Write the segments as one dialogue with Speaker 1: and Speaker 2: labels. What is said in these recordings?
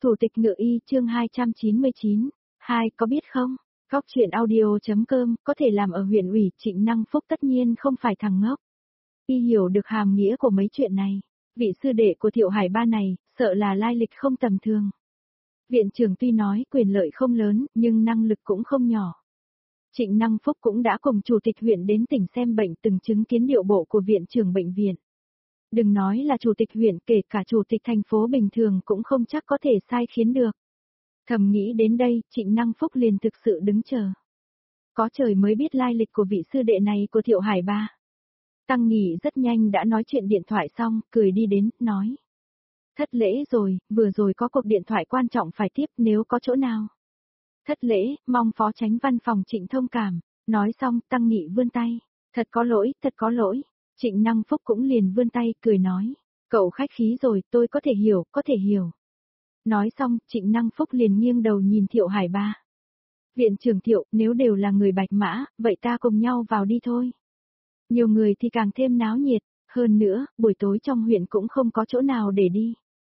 Speaker 1: Thủ tịch Ngự Y chương 299. Hai có biết không? Góc chuyện audio.com có thể làm ở huyện ủy. Trịnh Năng Phúc tất nhiên không phải thằng ngốc. Y hiểu được hàm nghĩa của mấy chuyện này. Vị sư đệ của Thiệu Hải Ba này, sợ là lai lịch không tầm thường. Viện trưởng tuy nói quyền lợi không lớn, nhưng năng lực cũng không nhỏ. Trịnh Năng Phúc cũng đã cùng chủ tịch huyện đến tỉnh xem bệnh, từng chứng kiến điệu bộ của viện trưởng bệnh viện. Đừng nói là chủ tịch huyện, kể cả chủ tịch thành phố bình thường cũng không chắc có thể sai khiến được. Thầm nghĩ đến đây, Trịnh Năng Phúc liền thực sự đứng chờ. Có trời mới biết lai lịch của vị sư đệ này của Thiệu Hải Ba. Tăng Nghị rất nhanh đã nói chuyện điện thoại xong, cười đi đến, nói. Thất lễ rồi, vừa rồi có cuộc điện thoại quan trọng phải tiếp, nếu có chỗ nào. Thất lễ, mong phó chánh văn phòng Trịnh thông cảm. Nói xong, Tăng Nghị vươn tay. Thật có lỗi, thật có lỗi. Trịnh Năng Phúc cũng liền vươn tay, cười nói. Cậu khách khí rồi, tôi có thể hiểu, có thể hiểu. Nói xong, Trịnh Năng Phúc liền nghiêng đầu nhìn Thiệu Hải Ba. Viện trưởng Thiệu, nếu đều là người Bạch Mã, vậy ta cùng nhau vào đi thôi. Nhiều người thì càng thêm náo nhiệt, hơn nữa, buổi tối trong huyện cũng không có chỗ nào để đi.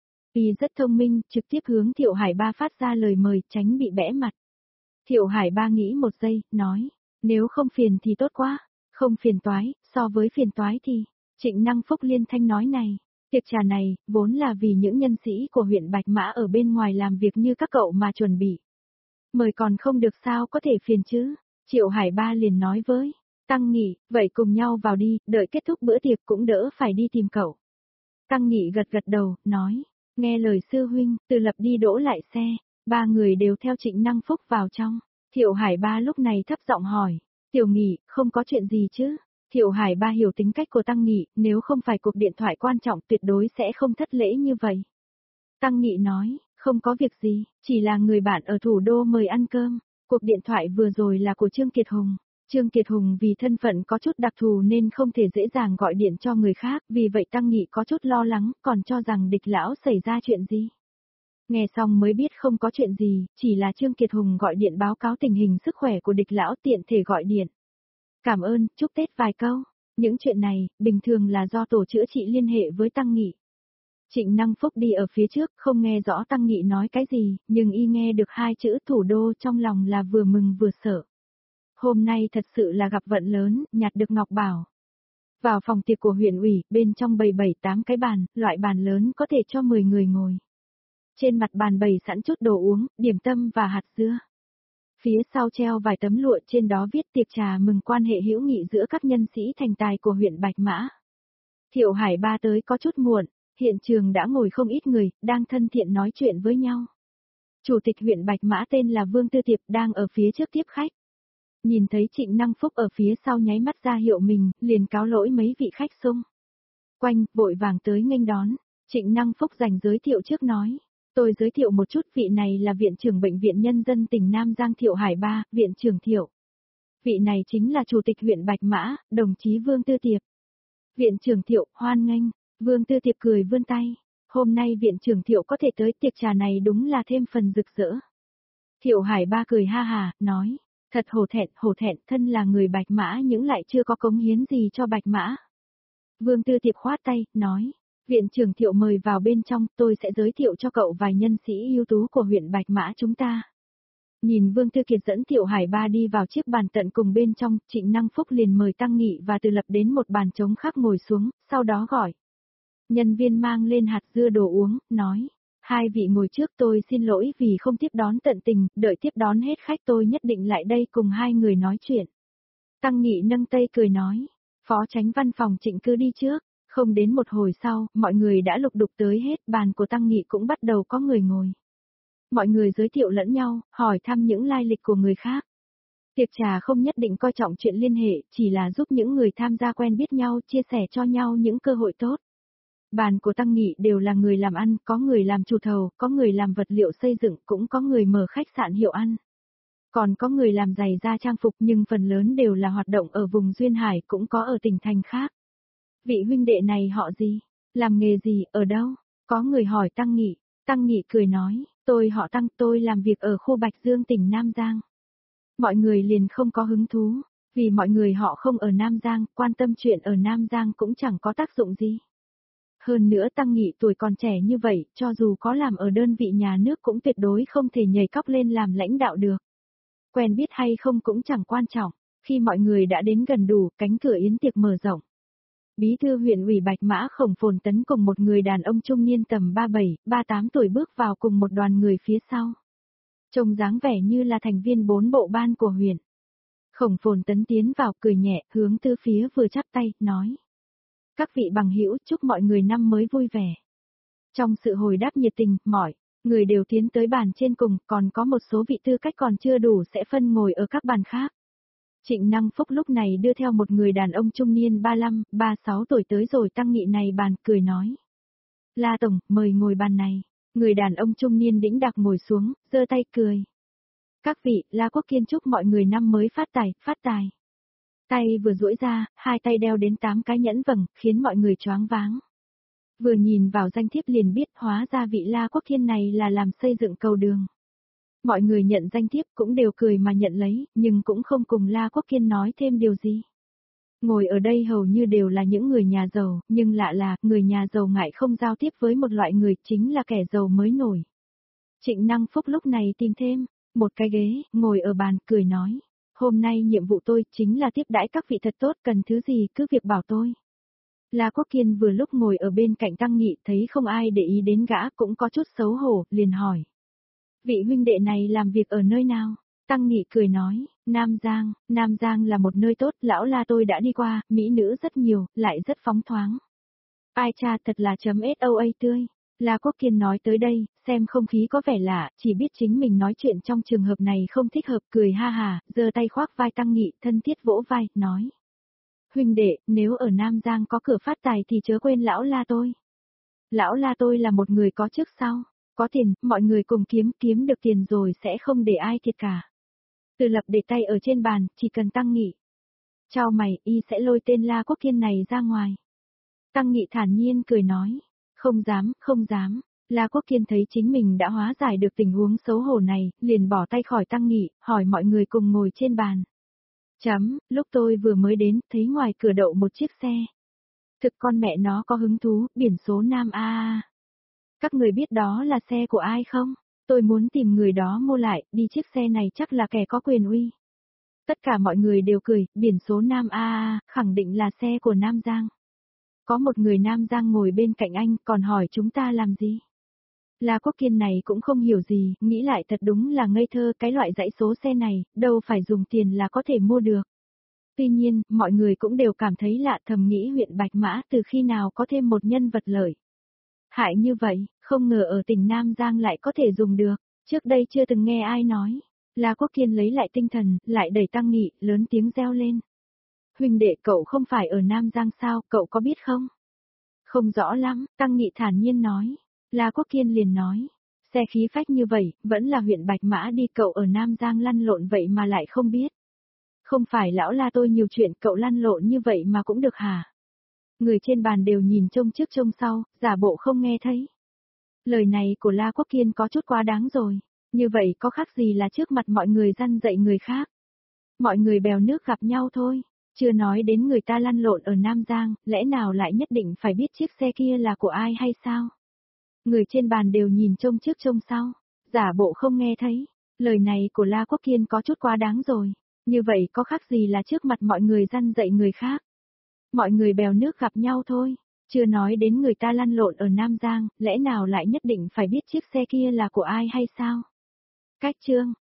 Speaker 1: Y rất thông minh, trực tiếp hướng Thiệu Hải Ba phát ra lời mời, tránh bị bẽ mặt. Thiệu Hải Ba nghĩ một giây, nói, nếu không phiền thì tốt quá, không phiền toái, so với phiền toái thì, Trịnh Năng Phúc liên thanh nói này, tiệc trà này, vốn là vì những nhân sĩ của huyện Bạch Mã ở bên ngoài làm việc như các cậu mà chuẩn bị. Mời còn không được sao có thể phiền chứ, Thiệu Hải Ba liền nói với Tăng Nghị, vậy cùng nhau vào đi, đợi kết thúc bữa tiệc cũng đỡ phải đi tìm cậu. Tăng Nghị gật gật đầu, nói, nghe lời sư huynh, Từ Lập đi đỗ lại xe, ba người đều theo Trịnh Năng Phúc vào trong. Thiệu Hải Ba lúc này thấp giọng hỏi, Tiểu Nghị, không có chuyện gì chứ? Thiệu Hải Ba hiểu tính cách của Tăng Nghị, nếu không phải cuộc điện thoại quan trọng tuyệt đối sẽ không thất lễ như vậy. Tăng Nghị nói, không có việc gì, chỉ là người bạn ở thủ đô mời ăn cơm. Cuộc điện thoại vừa rồi là của Trương Kiệt Hùng. Trương Kiệt Hùng vì thân phận có chút đặc thù nên không thể dễ dàng gọi điện cho người khác, vì vậy Tăng Nghị có chút lo lắng, còn cho rằng địch lão xảy ra chuyện gì. Nghe xong mới biết không có chuyện gì, chỉ là Trương Kiệt Hùng gọi điện báo cáo tình hình sức khỏe của địch lão, tiện thể gọi điện. Cảm ơn, chúc Tết vài câu. Những chuyện này, bình thường là do tổ chữa trị liên hệ với Tăng Nghị. Trịnh Năng Phúc đi ở phía trước, không nghe rõ Tăng Nghị nói cái gì, nhưng y nghe được hai chữ thủ đô trong lòng là vừa mừng vừa sợ. Hôm nay thật sự là gặp vận lớn, nhặt được ngọc bảo. Vào phòng tiệc của huyện ủy, bên trong bày 7-8 cái bàn, loại bàn lớn có thể cho 10 người ngồi. Trên mặt bàn bày sẵn chút đồ uống, điểm tâm và hạt dưa. Phía sau treo vài tấm lụa, trên đó viết tiệc trà mừng quan hệ hữu nghị giữa các nhân sĩ thành tài của huyện Bạch Mã. Thiệu Hải Ba tới có chút muộn, hiện trường đã ngồi không ít người, đang thân thiện nói chuyện với nhau. Chủ tịch huyện Bạch Mã tên là Vương Tư Tiệp đang ở phía trước tiếp khách. Nhìn thấy Trịnh Năng Phúc ở phía sau nháy mắt ra hiệu mình, liền cáo lỗi mấy vị khách xung quanh, vội vàng tới nghênh đón. Trịnh Năng Phúc dành giới thiệu trước nói. Tôi giới thiệu một chút, vị này là Viện trưởng Bệnh viện Nhân dân tỉnh Nam Giang Thiệu Hải Ba, Viện trưởng Thiệu. Vị này chính là Chủ tịch huyện Bạch Mã, đồng chí Vương Tư Tiệp. Viện trưởng Thiệu, hoan nghênh. Vương Tư Tiệp cười vươn tay. Hôm nay Viện trưởng Thiệu có thể tới tiệc trà này đúng là thêm phần rực rỡ. Thiệu Hải Ba cười ha hà, nói. Thật hổ thẹn, thân là người Bạch Mã nhưng lại chưa có cống hiến gì cho Bạch Mã. Vương Tư Tiệp khoát tay, nói. Viện trưởng Thiệu mời vào bên trong, tôi sẽ giới thiệu cho cậu vài nhân sĩ ưu tú của huyện Bạch Mã chúng ta. Nhìn Vương Tư Kiệt dẫn Thiệu Hải Ba đi vào chiếc bàn tận cùng bên trong, Trịnh Năng Phúc liền mời Tăng Nghị và Từ Lập đến một bàn trống khác ngồi xuống, sau đó gọi. Nhân viên mang lên hạt dưa đồ uống, nói. Hai vị ngồi trước, tôi xin lỗi vì không tiếp đón tận tình, đợi tiếp đón hết khách tôi nhất định lại đây cùng hai người nói chuyện. Tăng Nghị nâng tay cười nói. Phó chánh văn phòng Trịnh cứ đi trước. Không đến một hồi sau, mọi người đã lục đục tới hết, bàn của Tăng Nghị cũng bắt đầu có người ngồi. Mọi người giới thiệu lẫn nhau, hỏi thăm những lai lịch của người khác. Tiệc trà không nhất định coi trọng chuyện liên hệ, chỉ là giúp những người tham gia quen biết nhau, chia sẻ cho nhau những cơ hội tốt. Bàn của Tăng Nghị đều là người làm ăn, có người làm chủ thầu, có người làm vật liệu xây dựng, cũng có người mở khách sạn hiệu ăn. Còn có người làm giày da trang phục, nhưng phần lớn đều là hoạt động ở vùng Duyên Hải, cũng có ở tỉnh thành khác. Vị huynh đệ này họ gì? Làm nghề gì, ở đâu? Có người hỏi Tăng Nghị. Tăng Nghị cười nói, tôi họ Tăng, tôi làm việc ở khu Bạch Dương tỉnh Nam Giang. Mọi người liền không có hứng thú, vì mọi người họ không ở Nam Giang, quan tâm chuyện ở Nam Giang cũng chẳng có tác dụng gì. Hơn nữa Tăng Nghị tuổi còn trẻ như vậy, cho dù có làm ở đơn vị nhà nước cũng tuyệt đối không thể nhảy cóc lên làm lãnh đạo được. Quen biết hay không cũng chẳng quan trọng, khi mọi người đã đến gần đủ, cánh cửa yến tiệc mở rộng. Bí thư huyện ủy Bạch Mã Khổng Phồn Tấn cùng một người đàn ông trung niên tầm 37, 38 tuổi bước vào cùng một đoàn người phía sau. Trông dáng vẻ như là thành viên 4 bộ ban của huyện. Khổng Phồn Tấn tiến vào cười nhẹ, hướng tư phía vừa chắp tay, nói. Các vị bằng hữu chúc mọi người năm mới vui vẻ. Trong sự hồi đáp nhiệt tình, mọi người đều tiến tới bàn trên cùng, còn có một số vị tư cách còn chưa đủ sẽ phân ngồi ở các bàn khác. Trịnh Năng Phúc lúc này đưa theo một người đàn ông trung niên 35, 36 tuổi tới rồi Tăng Nghị này bàn, cười nói. La Tổng, mời ngồi bàn này. Người đàn ông trung niên đĩnh đạc ngồi xuống, giơ tay cười. Các vị, La Quốc Kiên chúc mọi người năm mới phát tài, phát tài. Tay vừa duỗi ra, hai tay đeo đến 8 cái nhẫn vàng, khiến mọi người choáng váng. Vừa nhìn vào danh thiếp liền biết hóa ra vị La Quốc Kiên này là làm xây dựng cầu đường. Mọi người nhận danh thiếp cũng đều cười mà nhận lấy, nhưng cũng không cùng La Quốc Kiên nói thêm điều gì. Ngồi ở đây hầu như đều là những người nhà giàu, nhưng lạ là, người nhà giàu ngại không giao tiếp với một loại người chính là kẻ giàu mới nổi. Trịnh Năng Phúc lúc này tìm thêm một cái ghế, ngồi ở bàn, cười nói. Hôm nay nhiệm vụ tôi chính là tiếp đãi các vị thật tốt, cần thứ gì cứ việc bảo tôi. La Quốc Kiên vừa lúc ngồi ở bên cạnh Tăng Nghị thấy không ai để ý đến gã cũng có chút xấu hổ, liền hỏi. Vị huynh đệ này làm việc ở nơi nào? Tăng Nghị cười nói, Nam Giang là một nơi tốt, lão La tôi đã đi qua, mỹ nữ rất nhiều, lại rất phóng thoáng. Ai cha thật là .soa tươi. La Quốc Kiên nói tới đây, xem không khí có vẻ lạ, chỉ biết chính mình nói chuyện trong trường hợp này không thích hợp, cười ha hà, giơ tay khoác vai Tăng Nghị, thân thiết vỗ vai, nói. Huynh đệ, nếu ở Nam Giang có cửa phát tài thì chớ quên lão La tôi. Lão La tôi là một người có trước sau, có tiền, mọi người cùng kiếm được tiền rồi sẽ không để ai thiệt cả. Từ Lập để tay ở trên bàn, chỉ cần Tăng Nghị. Chào mày, y sẽ lôi tên La Quốc Kiên này ra ngoài. Tăng Nghị thản nhiên cười nói. Không dám. La Quốc Kiên thấy chính mình đã hóa giải được tình huống xấu hổ này, liền bỏ tay khỏi Tăng Nghị, hỏi mọi người cùng ngồi trên bàn. Lúc tôi vừa mới đến, thấy ngoài cửa đậu một chiếc xe. Thực con mẹ nó có hứng thú, biển số Nam A. Các người biết đó là xe của ai không? Tôi muốn tìm người đó mua lại, đi chiếc xe này chắc là kẻ có quyền uy. Tất cả mọi người đều cười, biển số Nam A, khẳng định là xe của Nam Giang. Có một người Nam Giang ngồi bên cạnh anh, còn hỏi chúng ta làm gì? La Quốc Kiên này cũng không hiểu gì, nghĩ lại thật đúng là ngây thơ, cái loại dãy số xe này, đâu phải dùng tiền là có thể mua được. Tuy nhiên, mọi người cũng đều cảm thấy lạ, thầm nghĩ huyện Bạch Mã từ khi nào có thêm một nhân vật lợi hại như vậy, không ngờ ở tỉnh Nam Giang lại có thể dùng được, trước đây chưa từng nghe ai nói. La Quốc Kiên lấy lại tinh thần, lại đẩy Tăng Nghị, lớn tiếng reo lên. Huynh đệ cậu không phải ở Nam Giang sao, cậu có biết không? Không rõ lắm, Tăng Nghị thản nhiên nói. La Quốc Kiên liền nói. Xe khí phách như vậy, vẫn là huyện Bạch Mã đi, cậu ở Nam Giang lăn lộn vậy mà lại không biết. Không phải lão La tôi nhiều chuyện, cậu lăn lộn như vậy mà cũng được hả? Người trên bàn đều nhìn trông trước trông sau, giả bộ không nghe thấy. Lời này của La Quốc Kiên có chút quá đáng rồi. Như vậy có khác gì là trước mặt mọi người răn dạy người khác. Mọi người bèo nước gặp nhau thôi. Chưa nói đến người ta lăn lộn ở Nam Giang, lẽ nào lại nhất định phải biết chiếc xe kia là của ai hay sao? Người trên bàn đều nhìn trông trước trông sau, giả bộ không nghe thấy. Lời này của La Quốc Kiên có chút quá đáng rồi. Như vậy có khác gì là trước mặt mọi người răn dạy người khác. Mọi người bèo nước gặp nhau thôi. Chưa nói đến người ta lăn lộn ở Nam Giang, lẽ nào lại nhất định phải biết chiếc xe kia là của ai hay sao? Cách chương